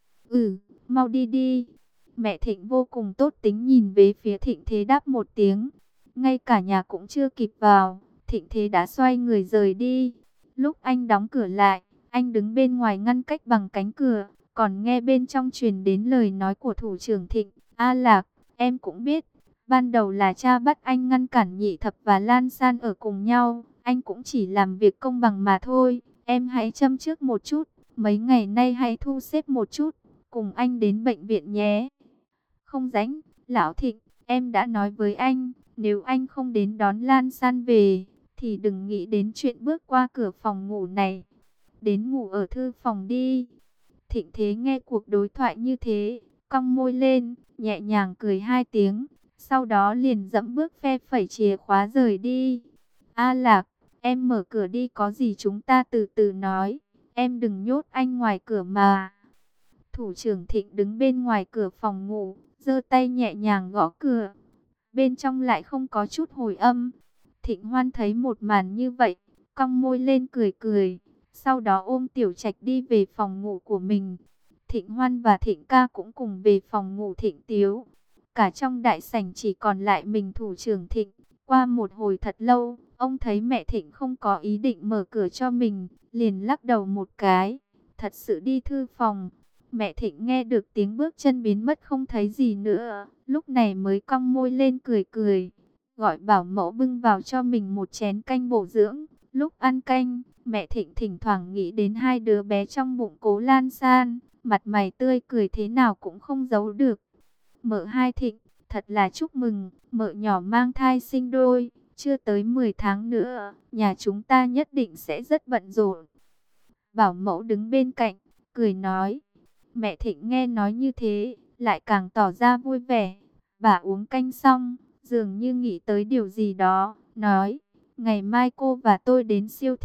Ừ, mau đi đi. Mẹ Thịnh vô cùng tốt tính nhìn về phía Thịnh Thế đáp một tiếng. Ngay cả nhà cũng chưa kịp vào, Thịnh Thế đã xoay người rời đi. Lúc anh đóng cửa lại, anh đứng bên ngoài ngăn cách bằng cánh cửa, còn nghe bên trong truyền đến lời nói của thủ trưởng Thịnh. A Lạc, em cũng biết, ban đầu là cha bắt anh ngăn cản Nhị Thập và Lan San ở cùng nhau, anh cũng chỉ làm việc công bằng mà thôi. Em hãy châm trước một chút, mấy ngày nay hãy thu xếp một chút, cùng anh đến bệnh viện nhé. Không rảnh, Lão Thịnh, em đã nói với anh, nếu anh không đến đón Lan San về, thì đừng nghĩ đến chuyện bước qua cửa phòng ngủ này. Đến ngủ ở thư phòng đi. Thịnh Thế nghe cuộc đối thoại như thế, cong môi lên, nhẹ nhàng cười hai tiếng. Sau đó liền dẫm bước phe phẩy chìa khóa rời đi. A Lạc, em mở cửa đi, có gì chúng ta từ từ nói. Em đừng nhốt anh ngoài cửa mà. Thủ trưởng Thịnh đứng bên ngoài cửa phòng ngủ, giơ tay nhẹ nhàng gõ cửa. Bên trong lại không có chút hồi âm. Thịnh Hoan thấy một màn như vậy, cong môi lên cười cười. Sau đó ôm Tiểu Trạch đi về phòng ngủ của mình. Thịnh Hoan và Thịnh ca cũng cùng về phòng ngủ Thịnh Tiếu. Cả trong đại sảnh chỉ còn lại mình thủ trưởng Thịnh. Qua một hồi thật lâu, ông thấy mẹ Thịnh không có ý định mở cửa cho mình, liền lắc đầu một cái. Thật sự đi thư phòng. Mẹ Thịnh nghe được tiếng bước chân biến mất không thấy gì nữa, lúc này mới cong môi lên cười cười, gọi bảo mẫu bưng vào cho mình một chén canh bổ dưỡng. Lúc ăn canh, mẹ Thịnh thỉnh thoảng nghĩ đến hai đứa bé trong bụng Cố Lan San, mặt mày tươi cười thế nào cũng không giấu được. Mợ hai Thịnh, thật là chúc mừng, mợ nhỏ mang thai sinh đôi, chưa tới mười tháng nữa, nhà chúng ta nhất định sẽ rất bận rộn. Bảo mẫu đứng bên cạnh, cười nói. Mẹ Thịnh nghe nói như thế, lại càng tỏ ra vui vẻ. Bà uống canh xong, dường như nghĩ tới điều gì đó, nói, ngày mai cô và tôi đến siêu thị,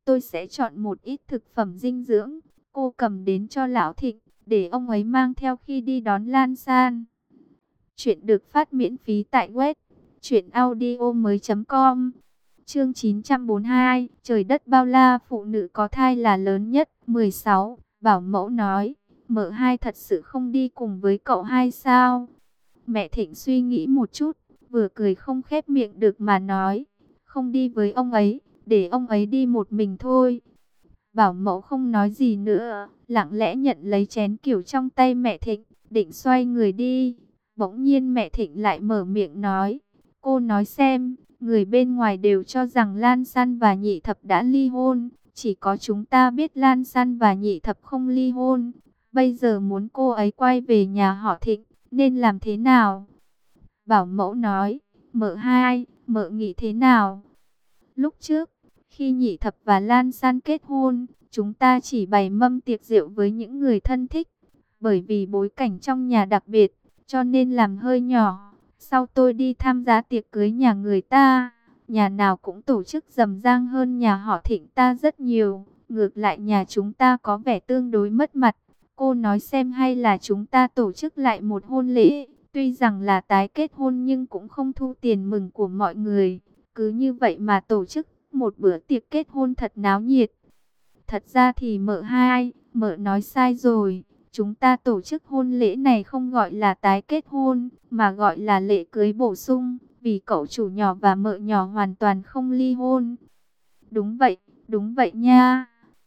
tôi sẽ chọn một ít thực phẩm dinh dưỡng, cô cầm đến cho Lão Thịnh, để ông ấy mang theo khi đi đón Lan San. Chuyện được phát miễn phí tại web truyện audio mới.com. Chương chín trăm bốn mươi hai, trời đất bao la, phụ nữ có thai là lớn nhất. mười sáu, Bảo mẫu nói, mợ hai thật sự không đi cùng với cậu hai sao? Mẹ Thịnh suy nghĩ một chút, vừa cười không khép miệng được mà nói, không đi với ông ấy, để ông ấy đi một mình thôi. Bảo mẫu không nói gì nữa, lặng lẽ nhận lấy chén kiểu trong tay mẹ Thịnh, định xoay người đi. Bỗng nhiên mẹ Thịnh lại mở miệng nói, cô nói xem, người bên ngoài đều cho rằng Lan San và Nhị Thập đã ly hôn, chỉ có chúng ta biết Lan San và Nhị Thập không ly hôn. Bây giờ muốn cô ấy quay về nhà họ Thịnh, nên làm thế nào? Bảo mẫu nói, mợ hai, mợ nghĩ thế nào? Lúc trước, khi Nhị Thập và Lan San kết hôn, chúng ta chỉ bày mâm tiệc rượu với những người thân thích. Bởi vì bối cảnh trong nhà đặc biệt, cho nên làm hơi nhỏ. Sau tôi đi tham gia tiệc cưới nhà người ta, nhà nào cũng tổ chức rầm rang hơn nhà họ Thịnh ta rất nhiều. Ngược lại nhà chúng ta có vẻ tương đối mất mặt. Cô nói xem hay là chúng ta tổ chức lại một hôn lễ. Tuy rằng là tái kết hôn nhưng cũng không thu tiền mừng của mọi người. Cứ như vậy mà tổ chức một bữa tiệc kết hôn thật náo nhiệt. Thật ra thì mợ hai, mợ nói sai rồi. Chúng ta tổ chức hôn lễ này không gọi là tái kết hôn, mà gọi là lễ cưới bổ sung, vì cậu chủ nhỏ và mợ nhỏ hoàn toàn không ly hôn. Đúng vậy, đúng vậy nha.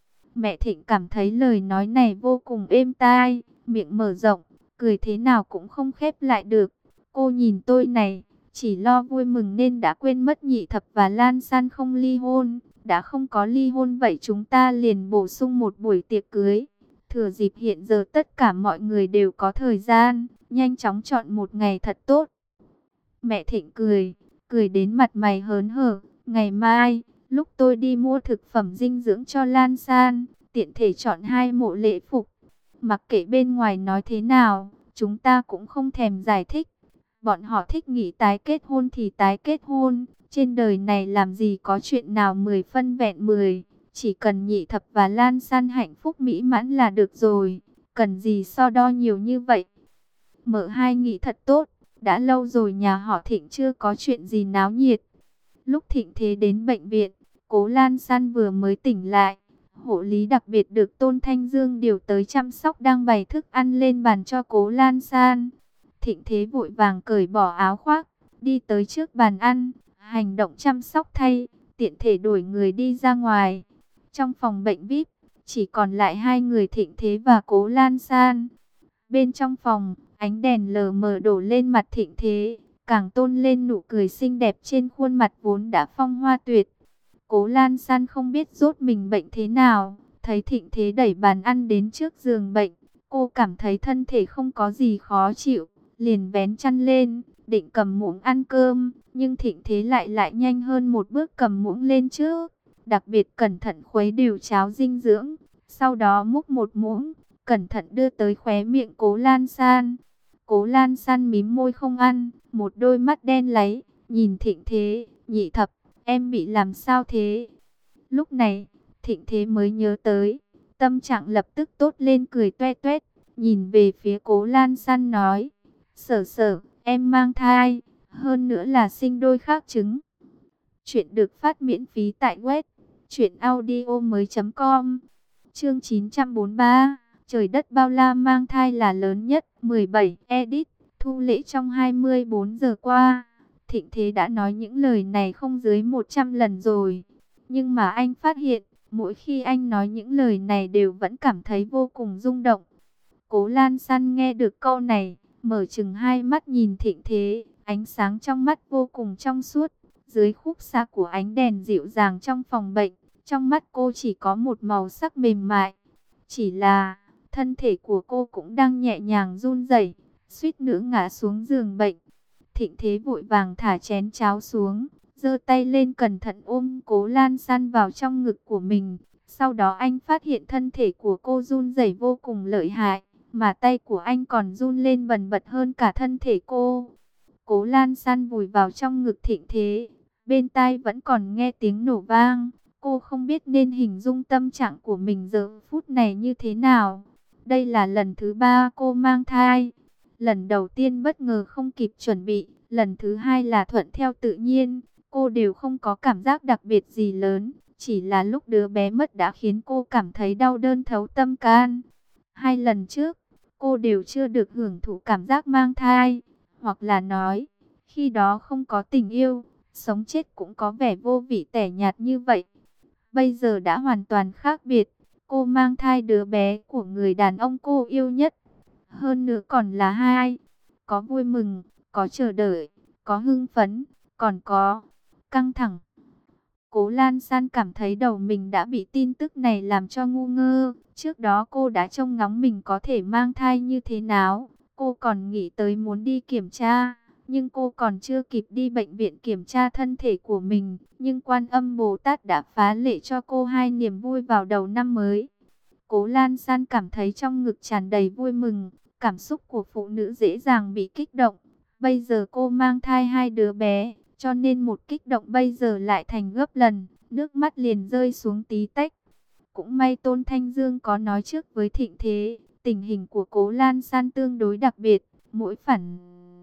Mẹ Thịnh cảm thấy lời nói này vô cùng êm tai, miệng mở rộng, cười thế nào cũng không khép lại được. Cô nhìn tôi này, chỉ lo vui mừng nên đã quên mất Nhị Thập và Lan San không ly hôn. Đã không có ly hôn vậy chúng ta liền bổ sung một buổi tiệc cưới. Thừa dịp hiện giờ tất cả mọi người đều có thời gian, nhanh chóng chọn một ngày thật tốt. Mẹ Thịnh cười, cười đến mặt mày hớn hở. Ngày mai, lúc tôi đi mua thực phẩm dinh dưỡng cho Lan San, tiện thể chọn hai bộ lễ phục. Mặc kệ bên ngoài nói thế nào, chúng ta cũng không thèm giải thích. Bọn họ thích nghỉ tái kết hôn thì tái kết hôn. Trên đời này làm gì có chuyện nào mười phân vẹn mười. Chỉ cần Nhị Thập và Lan San hạnh phúc mỹ mãn là được rồi. Cần gì so đo nhiều như vậy. Mợ hai nghĩ thật tốt. Đã lâu rồi nhà họ Thịnh chưa có chuyện gì náo nhiệt. Lúc Thịnh Thế đến bệnh viện, cố Lan San vừa mới tỉnh lại. Hộ lý đặc biệt được Tôn Thanh Dương điều tới chăm sóc đang bày thức ăn lên bàn cho cố Lan San. Thịnh Thế vội vàng cởi bỏ áo khoác, đi tới trước bàn ăn, hành động chăm sóc thay, tiện thể đổi người đi ra ngoài. Trong phòng bệnh vi ai pi, chỉ còn lại hai người Thịnh Thế và cố Lan San. Bên trong phòng, ánh đèn lờ mờ đổ lên mặt Thịnh Thế, càng tôn lên nụ cười xinh đẹp trên khuôn mặt vốn đã phong hoa tuyệt. Cố Lan San không biết rốt mình bệnh thế nào, thấy Thịnh Thế đẩy bàn ăn đến trước giường bệnh, cô cảm thấy thân thể không có gì khó chịu, liền vén chăn lên, định cầm muỗng ăn cơm, nhưng Thịnh Thế lại lại nhanh hơn một bước cầm muỗng lên trước, đặc biệt cẩn thận khuấy đều cháo dinh dưỡng, sau đó múc một muỗng, cẩn thận đưa tới khóe miệng Cố Lan San. Cố Lan San mím môi không ăn, một đôi mắt đen láy, nhìn Thịnh Thế. Nhị Thập, em bị làm sao thế? Lúc này, Thịnh Thế mới nhớ tới, tâm trạng lập tức tốt lên, cười toe toét, nhìn về phía Cố Lan San nói, Sở Sở, em mang thai, hơn nữa là sinh đôi khác trứng. Chuyện được phát miễn phí tại web truyện audio mới.com. Chương chín trăm bốn mươi ba, trời đất bao la, mang thai là lớn nhất. mười bảy, edit, thu lễ trong hai mươi bốn giờ qua. Thịnh Thế đã nói những lời này không dưới một trăm lần rồi. Nhưng mà anh phát hiện, mỗi khi anh nói những lời này đều vẫn cảm thấy vô cùng rung động. Cố Lan San nghe được câu này, mở chừng hai mắt nhìn Thịnh Thế, ánh sáng trong mắt vô cùng trong suốt. Dưới khúc xạ của ánh đèn dịu dàng trong phòng bệnh, trong mắt cô chỉ có một màu sắc mềm mại. Chỉ là, thân thể của cô cũng đang nhẹ nhàng run rẩy, suýt nữa ngã xuống giường bệnh. Thịnh Thế vội vàng thả chén cháo xuống, giơ tay lên cẩn thận ôm Cố Lan San vào trong ngực của mình. Sau đó anh phát hiện thân thể của cô run rẩy vô cùng lợi hại, mà tay của anh còn run lên bần bật hơn cả thân thể cô. Cố Lan San vùi vào trong ngực Thịnh Thế, bên tai vẫn còn nghe tiếng nổ vang. Cô không biết nên hình dung tâm trạng của mình giờ phút này như thế nào. Đây là lần thứ ba cô mang thai. Lần đầu tiên bất ngờ không kịp chuẩn bị, lần thứ hai là thuận theo tự nhiên. Cô đều không có cảm giác đặc biệt gì lớn, chỉ là lúc đứa bé mất đã khiến cô cảm thấy đau đớn thấu tâm can. Hai lần trước, cô đều chưa được hưởng thụ cảm giác mang thai, hoặc là nói, khi đó không có tình yêu, sống chết cũng có vẻ vô vị tẻ nhạt như vậy. Bây giờ đã hoàn toàn khác biệt, cô mang thai đứa bé của người đàn ông cô yêu nhất. Hơn nữa còn là hai, có vui mừng, có chờ đợi, có hưng phấn, còn có căng thẳng. Cố Lan San cảm thấy đầu mình đã bị tin tức này làm cho ngu ngơ. Trước đó cô đã trông ngóng mình có thể mang thai như thế nào. Cô còn nghĩ tới muốn đi kiểm tra. Nhưng cô còn chưa kịp đi bệnh viện kiểm tra thân thể của mình. Nhưng Quan Âm Bồ Tát đã phá lệ cho cô hai niềm vui vào đầu năm mới. Cố Lan San cảm thấy trong ngực tràn đầy vui mừng. Cảm xúc của phụ nữ dễ dàng bị kích động. Bây giờ cô mang thai hai đứa bé, cho nên một kích động bây giờ lại thành gấp lần, nước mắt liền rơi xuống tí tách. Cũng may Tôn Thanh Dương có nói trước với Thịnh Thế, tình hình của Cố Lan San tương đối đặc biệt, mỗi phản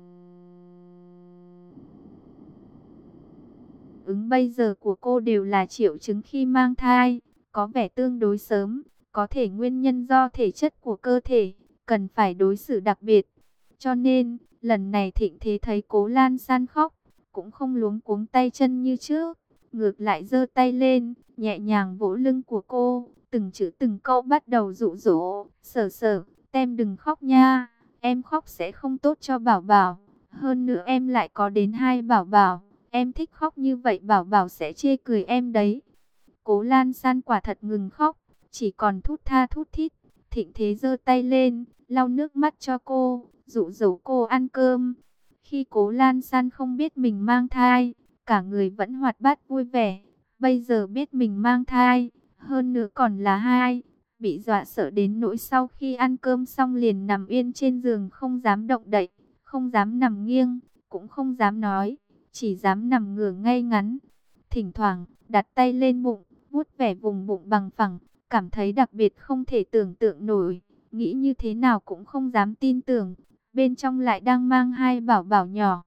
ứng bây giờ của cô đều là triệu chứng khi mang thai, có vẻ tương đối sớm, có thể nguyên nhân do thể chất của cơ thể, cần phải đối xử đặc biệt. Cho nên, lần này Thịnh Thế thấy Cố Lan San khóc, cũng không luống cuống tay chân như trước, ngược lại giơ tay lên, nhẹ nhàng vỗ lưng của cô, từng chữ từng câu bắt đầu dụ dỗ, "Sở Sở, em đừng khóc nha, em khóc sẽ không tốt cho Bảo Bảo, hơn nữa em lại có đến hai Bảo Bảo, em thích khóc như vậy Bảo Bảo sẽ chê cười em đấy." Cố Lan San quả thật ngừng khóc, chỉ còn thút tha thút thít. Thịnh Thế giơ tay lên, lau nước mắt cho cô, dụ dỗ cô ăn cơm. Khi Cố Lan San không biết mình mang thai, cả người vẫn hoạt bát vui vẻ. Bây giờ biết mình mang thai, hơn nữa còn là hai, bị dọa sợ đến nỗi sau khi ăn cơm xong liền nằm yên trên giường không dám động đậy, không dám nằm nghiêng, cũng không dám nói, chỉ dám nằm ngửa ngay ngắn. Thỉnh thoảng, đặt tay lên bụng, vuốt vẻ vùng bụng bằng phẳng, cảm thấy đặc biệt không thể tưởng tượng nổi, nghĩ như thế nào cũng không dám tin tưởng, bên trong lại đang mang hai bảo bảo nhỏ.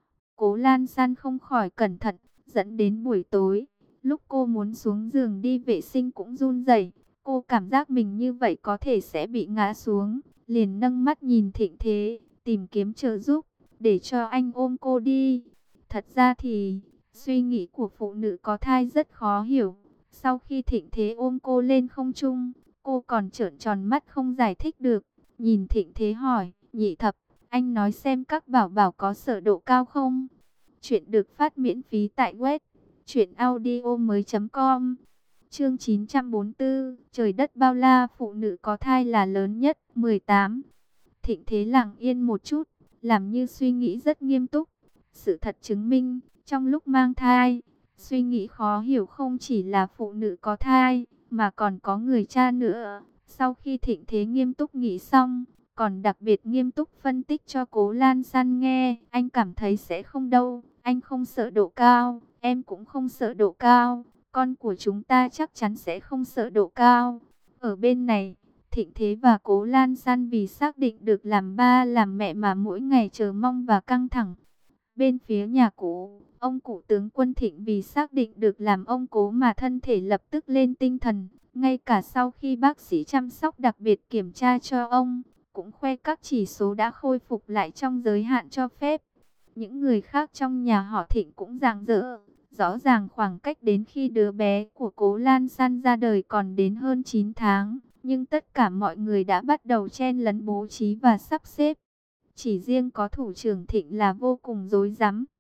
Cố Lan San không khỏi cẩn thận, dẫn đến buổi tối, lúc cô muốn xuống giường đi vệ sinh cũng run rẩy, cô cảm giác mình như vậy có thể sẽ bị ngã xuống, liền nâng mắt nhìn Thịnh Thế, tìm kiếm trợ giúp, để cho anh ôm cô đi. Thật ra thì, suy nghĩ của phụ nữ có thai rất khó hiểu. Sau khi Thịnh Thế ôm cô lên không trung, cô còn trợn tròn mắt không giải thích được. Nhìn Thịnh Thế hỏi, "Nhị thập, anh nói xem các bảo bảo có sợ độ cao không?" Chuyện được phát miễn phí tại web truyện audio mới chấm com. Chương chín trăm bốn mươi tư, trời đất bao la, phụ nữ có thai là lớn nhất. mười tám. Thịnh Thế lặng yên một chút, làm như suy nghĩ rất nghiêm túc. Sự thật chứng minh, trong lúc mang thai, suy nghĩ khó hiểu không chỉ là phụ nữ có thai, mà còn có người cha nữa. Sau khi Thịnh Thế nghiêm túc nghĩ xong, còn đặc biệt nghiêm túc phân tích cho Cố Lan San nghe, anh cảm thấy sẽ không đâu, anh không sợ độ cao, em cũng không sợ độ cao, con của chúng ta chắc chắn sẽ không sợ độ cao. Ở bên này, Thịnh Thế và Cố Lan San vì xác định được làm ba làm mẹ mà mỗi ngày chờ mong và căng thẳng. Bên phía nhà Cố, ông cụ tướng quân Thịnh vì xác định được làm ông Cố mà thân thể lập tức lên tinh thần. Ngay cả sau khi bác sĩ chăm sóc đặc biệt kiểm tra cho ông, cũng khoe các chỉ số đã khôi phục lại trong giới hạn cho phép. Những người khác trong nhà họ Thịnh cũng rạng rỡ. Rõ ràng khoảng cách đến khi đứa bé của Cố Lan San ra đời còn đến hơn chín tháng. Nhưng tất cả mọi người đã bắt đầu chen lấn bố trí và sắp xếp. Chỉ riêng có thủ trưởng Thịnh là vô cùng rối rắm.